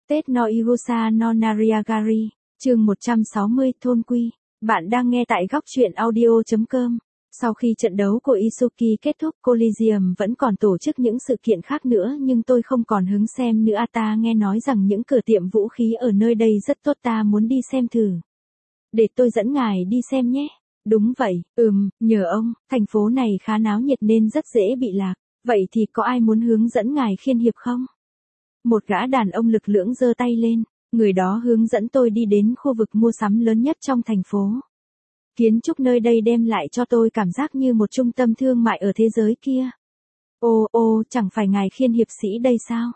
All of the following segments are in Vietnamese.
Tết no Irusa no Nariagari, chương 160 thôn quy. Bạn đang nghe tại góc truyện audio.com. Sau khi trận đấu của Isuki kết thúc, Coliseum vẫn còn tổ chức những sự kiện khác nữa nhưng tôi không còn hứng xem nữa. Ta nghe nói rằng những cửa tiệm vũ khí ở nơi đây rất tốt, ta muốn đi xem thử. Để tôi dẫn ngài đi xem nhé. Đúng vậy, nhờ ông, thành phố này khá náo nhiệt nên rất dễ bị lạc. Vậy thì có ai muốn hướng dẫn ngài khiên hiệp không? Một gã đàn ông lực lưỡng giơ tay lên, người đó hướng dẫn tôi đi đến khu vực mua sắm lớn nhất trong thành phố. Kiến trúc nơi đây đem lại cho tôi cảm giác như một trung tâm thương mại ở thế giới kia. Ô, chẳng phải ngài khiên hiệp sĩ đây sao?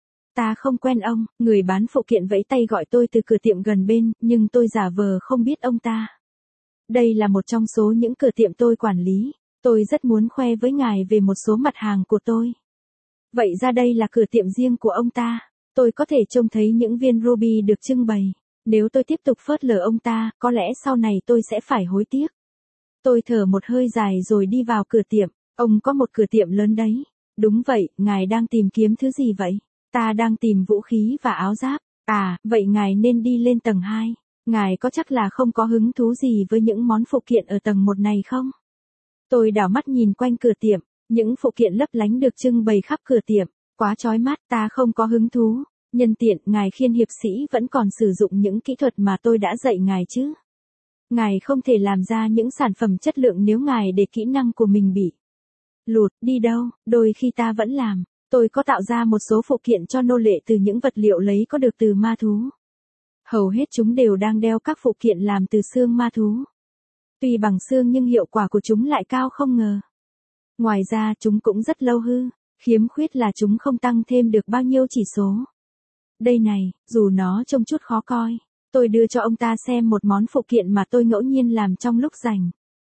Ta không quen ông, người bán phụ kiện vẫy tay gọi tôi từ cửa tiệm gần bên, nhưng tôi giả vờ không biết ông ta. Đây là một trong số những cửa tiệm tôi quản lý, tôi rất muốn khoe với ngài về một số mặt hàng của tôi. Vậy ra đây là cửa tiệm riêng của ông ta, tôi có thể trông thấy những viên ruby được trưng bày. Nếu tôi tiếp tục phớt lờ ông ta, có lẽ sau này tôi sẽ phải hối tiếc. Tôi thở một hơi dài rồi đi vào cửa tiệm. Ông có một cửa tiệm lớn đấy. Đúng vậy, ngài đang tìm kiếm thứ gì vậy? Ta đang tìm vũ khí và áo giáp. À, vậy ngài nên đi lên tầng 2. Ngài có chắc là không có hứng thú gì với những món phụ kiện ở tầng 1 này không? Tôi đảo mắt nhìn quanh cửa tiệm. Những phụ kiện lấp lánh được trưng bày khắp cửa tiệm. Quá chói mắt, ta không có hứng thú. Nhân tiện, ngài khiên hiệp sĩ vẫn còn sử dụng những kỹ thuật mà tôi đã dạy ngài chứ. Ngài không thể làm ra những sản phẩm chất lượng nếu ngài để kỹ năng của mình bị lụt đi đâu. Đôi khi ta vẫn làm. Tôi có tạo ra một số phụ kiện cho nô lệ từ những vật liệu lấy có được từ ma thú. Hầu hết chúng đều đang đeo các phụ kiện làm từ xương ma thú. Tuy bằng xương nhưng hiệu quả của chúng lại cao không ngờ. Ngoài ra chúng cũng rất lâu hư. Khiếm khuyết là chúng không tăng thêm được bao nhiêu chỉ số. Đây này, dù nó trông chút khó coi, tôi đưa cho ông ta xem một món phụ kiện mà tôi ngẫu nhiên làm trong lúc rảnh.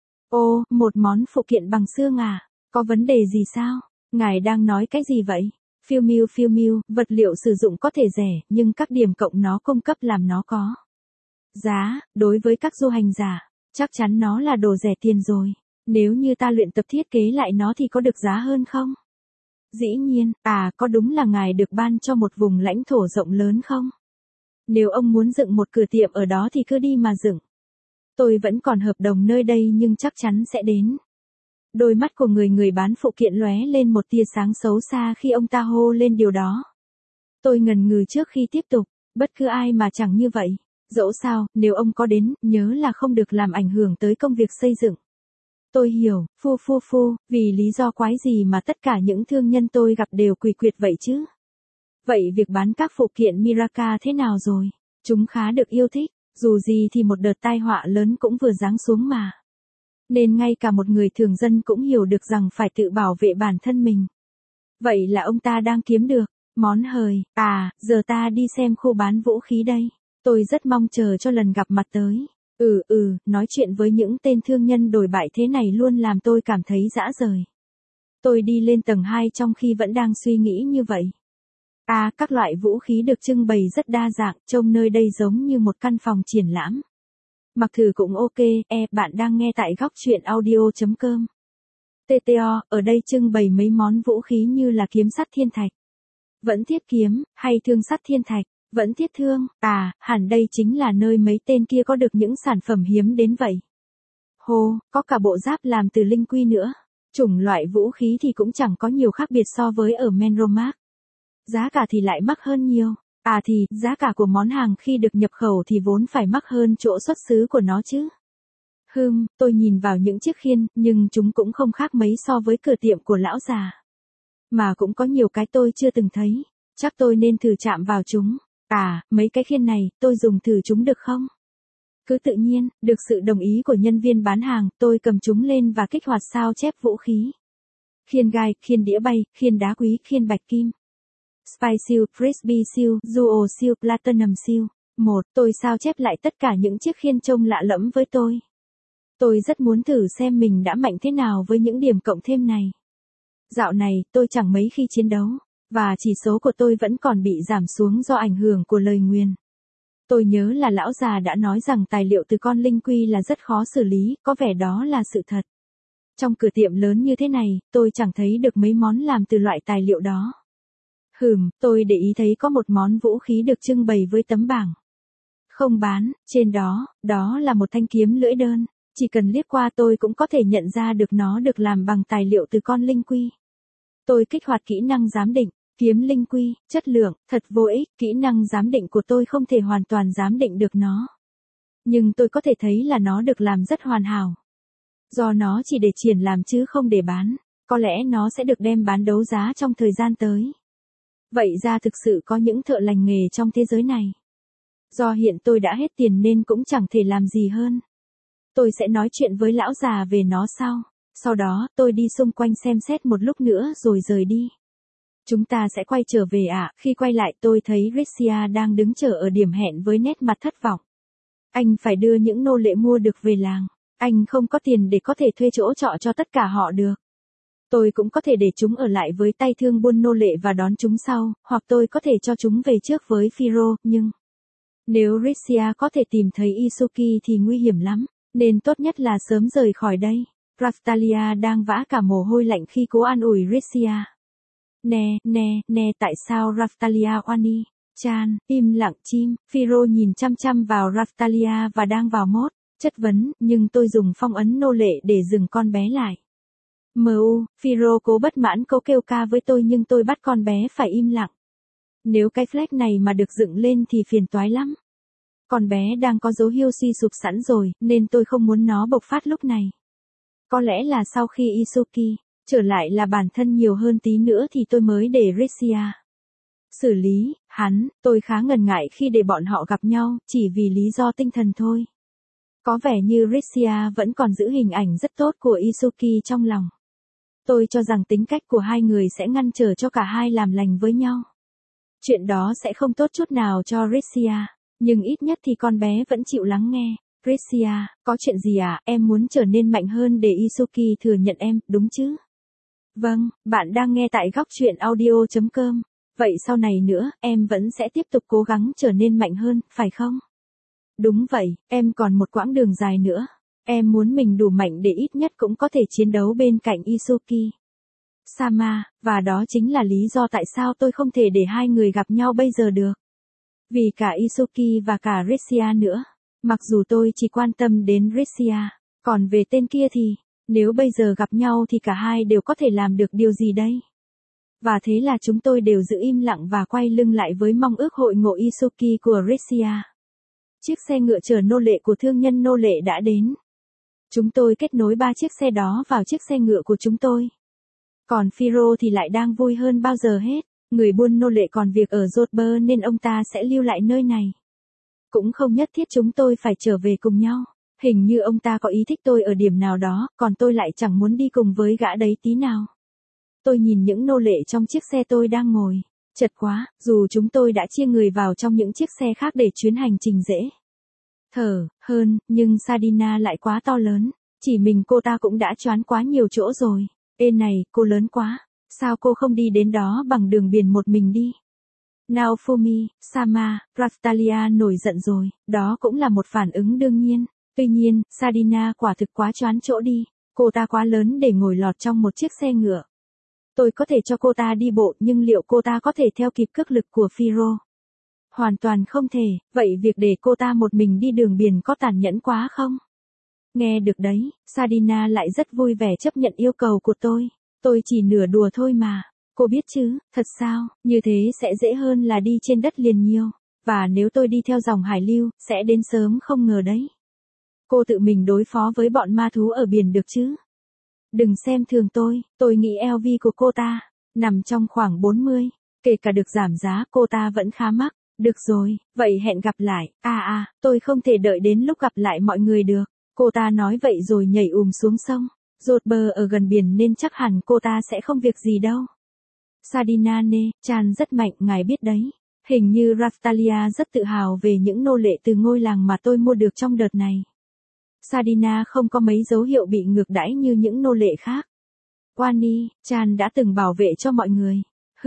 Ô, một món phụ kiện bằng xương à? Có vấn đề gì sao? Ngài đang nói cái gì vậy? Phiêu miu, vật liệu sử dụng có thể rẻ, nhưng các điểm cộng nó cung cấp làm nó có giá, đối với các du hành giả, chắc chắn nó là đồ rẻ tiền rồi. Nếu như ta luyện tập thiết kế lại nó thì có được giá hơn không? Dĩ nhiên, có đúng là ngài được ban cho một vùng lãnh thổ rộng lớn không? Nếu ông muốn dựng một cửa tiệm ở đó thì cứ đi mà dựng. Tôi vẫn còn hợp đồng nơi đây nhưng chắc chắn sẽ đến. Đôi mắt của người bán phụ kiện lóe lên một tia sáng xấu xa khi ông ta hô lên điều đó. Tôi ngần ngừ trước khi tiếp tục, bất cứ ai mà chẳng như vậy. Dẫu sao, nếu ông có đến, nhớ là không được làm ảnh hưởng tới công việc xây dựng. Tôi hiểu, vì lý do quái gì mà tất cả những thương nhân tôi gặp đều quỳ quyệt vậy chứ? Vậy việc bán các phụ kiện Miraka thế nào rồi? Chúng khá được yêu thích, dù gì thì một đợt tai họa lớn cũng vừa giáng xuống mà. Nên ngay cả một người thường dân cũng hiểu được rằng phải tự bảo vệ bản thân mình. Vậy là ông ta đang kiếm được món hời. Giờ ta đi xem khu bán vũ khí đây. Tôi rất mong chờ cho lần gặp mặt tới. Nói chuyện với những tên thương nhân đồi bại thế này luôn làm tôi cảm thấy dã rời. Tôi đi lên tầng 2 trong khi vẫn đang suy nghĩ như vậy. Các loại vũ khí được trưng bày rất đa dạng, trông nơi đây giống như một căn phòng triển lãm. Mặc thử cũng ok, bạn đang nghe tại góc truyện audio.com. TTO, ở đây trưng bày mấy món vũ khí như là kiếm sắt thiên thạch, vẫn thiết kiếm, hay thương sắt thiên thạch. Vẫn thiết thương, hẳn đây chính là nơi mấy tên kia có được những sản phẩm hiếm đến vậy. Có cả bộ giáp làm từ linh quy nữa. Chủng loại vũ khí thì cũng chẳng có nhiều khác biệt so với ở Menromark. Giá cả thì lại mắc hơn nhiều. Giá cả của món hàng khi được nhập khẩu thì vốn phải mắc hơn chỗ xuất xứ của nó chứ. Tôi nhìn vào những chiếc khiên, nhưng chúng cũng không khác mấy so với cửa tiệm của lão già. Mà cũng có nhiều cái tôi chưa từng thấy. Chắc tôi nên thử chạm vào chúng. Mấy cái khiên này, tôi dùng thử chúng được không? Cứ tự nhiên, được sự đồng ý của nhân viên bán hàng, tôi cầm chúng lên và kích hoạt sao chép vũ khí. Khiên gai, khiên đĩa bay, khiên đá quý, khiên bạch kim. Spy Seal, Frisbee Seal, Duo Seal, Platinum Seal. Tôi sao chép lại tất cả những chiếc khiên trông lạ lẫm với tôi. Tôi rất muốn thử xem mình đã mạnh thế nào với những điểm cộng thêm này. Dạo này, tôi chẳng mấy khi chiến đấu. Và chỉ số của tôi vẫn còn bị giảm xuống do ảnh hưởng của lời nguyền. Tôi nhớ là lão già đã nói rằng tài liệu từ con linh quy là rất khó xử lý, có vẻ đó là sự thật. Trong cửa tiệm lớn như thế này, tôi chẳng thấy được mấy món làm từ loại tài liệu đó. Tôi để ý thấy có một món vũ khí được trưng bày với tấm bảng không bán, trên đó là một thanh kiếm lưỡi đơn, chỉ cần liếc qua tôi cũng có thể nhận ra được nó được làm bằng tài liệu từ con linh quy. Tôi kích hoạt kỹ năng giám định, kiếm linh quy, chất lượng, thật vô ích, kỹ năng giám định của tôi không thể hoàn toàn giám định được nó. Nhưng tôi có thể thấy là nó được làm rất hoàn hảo. Do nó chỉ để triển làm chứ không để bán, có lẽ nó sẽ được đem bán đấu giá trong thời gian tới. Vậy ra thực sự có những thợ lành nghề trong thế giới này. Do hiện tôi đã hết tiền nên cũng chẳng thể làm gì hơn. Tôi sẽ nói chuyện với lão già về nó sau. Sau đó, tôi đi xung quanh xem xét một lúc nữa rồi rời đi. Chúng ta sẽ quay trở về ạ. Khi quay lại tôi thấy Rixia đang đứng chờ ở điểm hẹn với nét mặt thất vọng. Anh phải đưa những nô lệ mua được về làng. Anh không có tiền để có thể thuê chỗ trọ cho tất cả họ được. Tôi cũng có thể để chúng ở lại với tay thương buôn nô lệ và đón chúng sau, hoặc tôi có thể cho chúng về trước với Firo, nhưng nếu Rixia có thể tìm thấy Isuki thì nguy hiểm lắm, nên tốt nhất là sớm rời khỏi đây. Raftalia đang vã cả mồ hôi lạnh khi cố an ủi Rixia. Nè, tại sao Raftalia Oani? Chan, im lặng chim, Firo nhìn chăm chăm vào Raftalia và đang vào mốt chất vấn, nhưng tôi dùng phong ấn nô lệ để dừng con bé lại. Firo cố bất mãn cố kêu ca với tôi nhưng tôi bắt con bé phải im lặng. Nếu cái flag này mà được dựng lên thì phiền toái lắm. Con bé đang có dấu hiệu suy sụp sẵn rồi, nên tôi không muốn nó bộc phát lúc này. Có lẽ là sau khi Isuki trở lại là bản thân nhiều hơn tí nữa thì tôi mới để Rixia xử lý hắn. Tôi khá ngần ngại khi để bọn họ gặp nhau, chỉ vì lý do tinh thần thôi. Có vẻ như Rixia vẫn còn giữ hình ảnh rất tốt của Isuki trong lòng. Tôi cho rằng tính cách của hai người sẽ ngăn trở cho cả hai làm lành với nhau. Chuyện đó sẽ không tốt chút nào cho Rixia, nhưng ít nhất thì con bé vẫn chịu lắng nghe. Rixia, có chuyện gì à? Em muốn trở nên mạnh hơn để Isuki thừa nhận em, đúng chứ? Vâng, bạn đang nghe tại góc truyện audio.com. Vậy sau này nữa, em vẫn sẽ tiếp tục cố gắng trở nên mạnh hơn, phải không? Đúng vậy, em còn một quãng đường dài nữa. Em muốn mình đủ mạnh để ít nhất cũng có thể chiến đấu bên cạnh Isuki Sama, và đó chính là lý do tại sao tôi không thể để hai người gặp nhau bây giờ được. Vì cả Isuki và cả Rixia nữa. Mặc dù tôi chỉ quan tâm đến Rixia, còn về tên kia thì, nếu bây giờ gặp nhau thì cả hai đều có thể làm được điều gì đây? Và thế là chúng tôi đều giữ im lặng và quay lưng lại với mong ước hội ngộ Isuki của Rixia. Chiếc xe ngựa chở nô lệ của thương nhân nô lệ đã đến. Chúng tôi kết nối 3 chiếc xe đó vào chiếc xe ngựa của chúng tôi. Còn Firo thì lại đang vui hơn bao giờ hết. Người buôn nô lệ còn việc ở Jodhpur nên ông ta sẽ lưu lại nơi này. Cũng không nhất thiết chúng tôi phải trở về cùng nhau. Hình như ông ta có ý thích tôi ở điểm nào đó, còn tôi lại chẳng muốn đi cùng với gã đấy tí nào. Tôi nhìn những nô lệ trong chiếc xe tôi đang ngồi. Chật quá, dù chúng tôi đã chia người vào trong những chiếc xe khác để chuyến hành trình dễ thở hơn, nhưng Sadina lại quá to lớn. Chỉ mình cô ta cũng đã choán quá nhiều chỗ rồi. Ê này, cô lớn quá. Sao cô không đi đến đó bằng đường biển một mình đi? Naofumi, Sama, Raftalia nổi giận rồi. Đó cũng là một phản ứng đương nhiên. Tuy nhiên, Sadina quả thực quá choán chỗ đi. Cô ta quá lớn để ngồi lọt trong một chiếc xe ngựa. Tôi có thể cho cô ta đi bộ nhưng liệu cô ta có thể theo kịp cước lực của Firo? Hoàn toàn không thể, vậy việc để cô ta một mình đi đường biển có tàn nhẫn quá không? Nghe được đấy, Sadina lại rất vui vẻ chấp nhận yêu cầu của tôi. Tôi chỉ nửa đùa thôi mà. Cô biết chứ, thật sao, như thế sẽ dễ hơn là đi trên đất liền nhiều. Và nếu tôi đi theo dòng hải lưu, sẽ đến sớm không ngờ đấy. Cô tự mình đối phó với bọn ma thú ở biển được chứ? Đừng xem thường tôi nghĩ LV của cô ta nằm trong khoảng 40, kể cả được giảm giá cô ta vẫn khá mắc. Được rồi, vậy hẹn gặp lại. Tôi không thể đợi đến lúc gặp lại mọi người được. Cô ta nói vậy rồi nhảy xuống sông. Jodhpur ở gần biển nên chắc hẳn cô ta sẽ không việc gì đâu. Sadina Chan rất mạnh, ngài biết đấy. Hình như Raftalia rất tự hào về những nô lệ từ ngôi làng mà tôi mua được trong đợt này. Sadina không có mấy dấu hiệu bị ngược đãi như những nô lệ khác. Wani, Chan đã từng bảo vệ cho mọi người.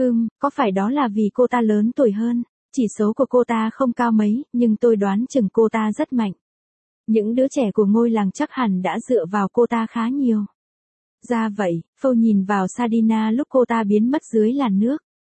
Có phải đó là vì cô ta lớn tuổi hơn? Chỉ số của cô ta không cao mấy, nhưng tôi đoán chừng cô ta rất mạnh. Những đứa trẻ của ngôi làng chắc hẳn đã dựa vào cô ta khá nhiều. Ra vậy, Phâu nhìn vào Sadina lúc cô ta biến mất dưới làn nước.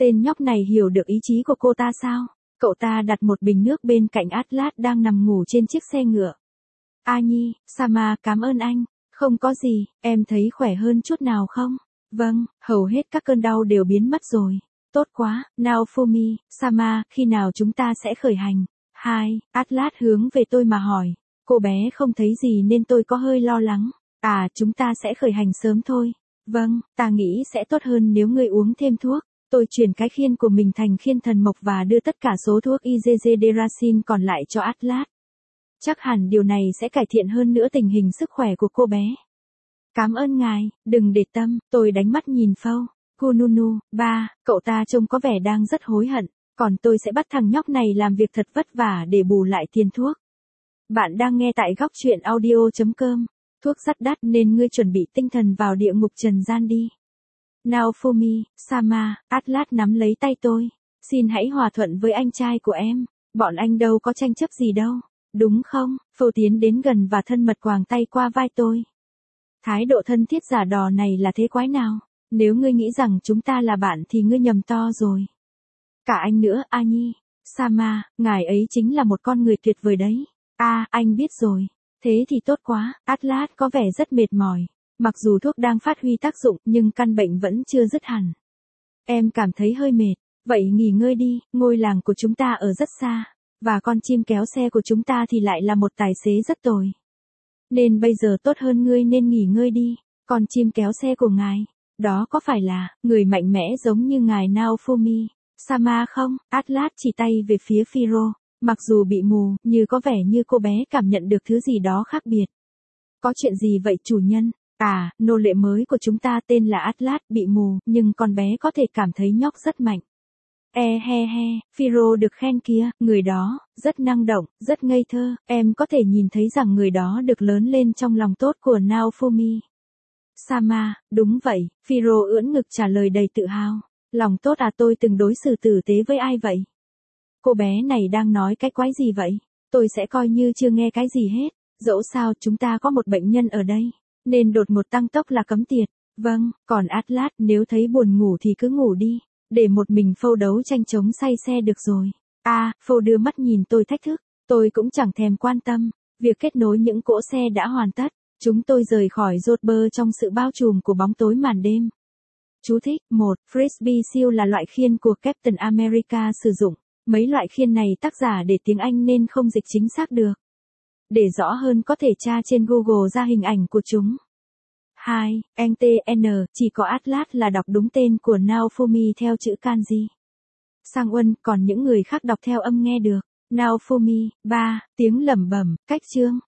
Tên nhóc này hiểu được ý chí của cô ta sao? Cậu ta đặt một bình nước bên cạnh Atlas đang nằm ngủ trên chiếc xe ngựa. A Nhi, Sama cảm ơn anh. Không có gì, em thấy khỏe hơn chút nào không? Vâng, hầu hết các cơn đau đều biến mất rồi. Tốt quá, Naofumi, Sama, khi nào chúng ta sẽ khởi hành? Atlas hướng về tôi mà hỏi. Cô bé không thấy gì nên tôi có hơi lo lắng. À, chúng ta sẽ khởi hành sớm thôi. Vâng, ta nghĩ sẽ tốt hơn nếu ngươi uống thêm thuốc. Tôi chuyển cái khiên của mình thành khiên thần mộc và đưa tất cả số thuốc Izezederasin còn lại cho Atlas. Chắc hẳn điều này sẽ cải thiện hơn nữa tình hình sức khỏe của cô bé. Cảm ơn ngài, đừng để tâm, tôi đánh mắt nhìn Phâu. Kununu, ba, cậu ta trông có vẻ đang rất hối hận, còn tôi sẽ bắt thằng nhóc này làm việc thật vất vả để bù lại tiền thuốc. Bạn đang nghe tại góc truyện audio.com. Thuốc rất đắt nên ngươi chuẩn bị tinh thần vào địa ngục trần gian đi. Naofumi, Sama, Atlas nắm lấy tay tôi. Xin hãy hòa thuận với anh trai của em. Bọn anh đâu có tranh chấp gì đâu. Đúng không? Phâu tiến đến gần và thân mật quàng tay qua vai tôi. Thái độ thân thiết giả đò này là thế quái nào? Nếu ngươi nghĩ rằng chúng ta là bạn thì ngươi nhầm to rồi. Cả anh nữa, A Nhi. Sama, ngài ấy chính là một con người tuyệt vời đấy. Anh biết rồi. Thế thì tốt quá. Atlas có vẻ rất mệt mỏi. Mặc dù thuốc đang phát huy tác dụng nhưng căn bệnh vẫn chưa dứt hẳn. Em cảm thấy hơi mệt. Vậy nghỉ ngơi đi, ngôi làng của chúng ta ở rất xa. Và con chim kéo xe của chúng ta thì lại là một tài xế rất tồi. Nên bây giờ tốt hơn ngươi nên nghỉ ngơi đi. Con chim kéo xe của ngài, đó có phải là người mạnh mẽ giống như ngài Naofumi, Sama không? Atlas chỉ tay về phía Firo. Mặc dù bị mù, như có vẻ như cô bé cảm nhận được thứ gì đó khác biệt. Có chuyện gì vậy chủ nhân? Nô lệ mới của chúng ta tên là Atlas bị mù, nhưng con bé có thể cảm thấy nhóc rất mạnh. Firo được khen kìa, người đó, rất năng động, rất ngây thơ, em có thể nhìn thấy rằng người đó được lớn lên trong lòng tốt của Naofumi. Sama, đúng vậy, Firo ưỡn ngực trả lời đầy tự hào. Lòng tốt tôi từng đối xử tử tế với ai vậy? Cô bé này đang nói cái quái gì vậy? Tôi sẽ coi như chưa nghe cái gì hết. Dẫu sao chúng ta có một bệnh nhân ở đây, nên đột ngột tăng tốc là cấm tiệt. Vâng, còn Atlas nếu thấy buồn ngủ thì cứ ngủ đi. Để một mình Phâu đấu tranh chống say xe được rồi. Phâu đưa mắt nhìn tôi thách thức. Tôi cũng chẳng thèm quan tâm. Việc kết nối những cỗ xe đã hoàn tất. Chúng tôi rời khỏi Jodhpur trong sự bao trùm của bóng tối màn đêm. Chú thích: 1. Frisbee siêu là loại khiên của Captain America sử dụng. Mấy loại khiên này tác giả để tiếng Anh nên không dịch chính xác được. Để rõ hơn có thể tra trên Google ra hình ảnh của chúng. 2. NTN, chỉ có Atlas là đọc đúng tên của Naofumi theo chữ kanji. Sang Uân, còn những người khác đọc theo âm nghe được. Naofumi, 3, tiếng lẩm bẩm, cách chương.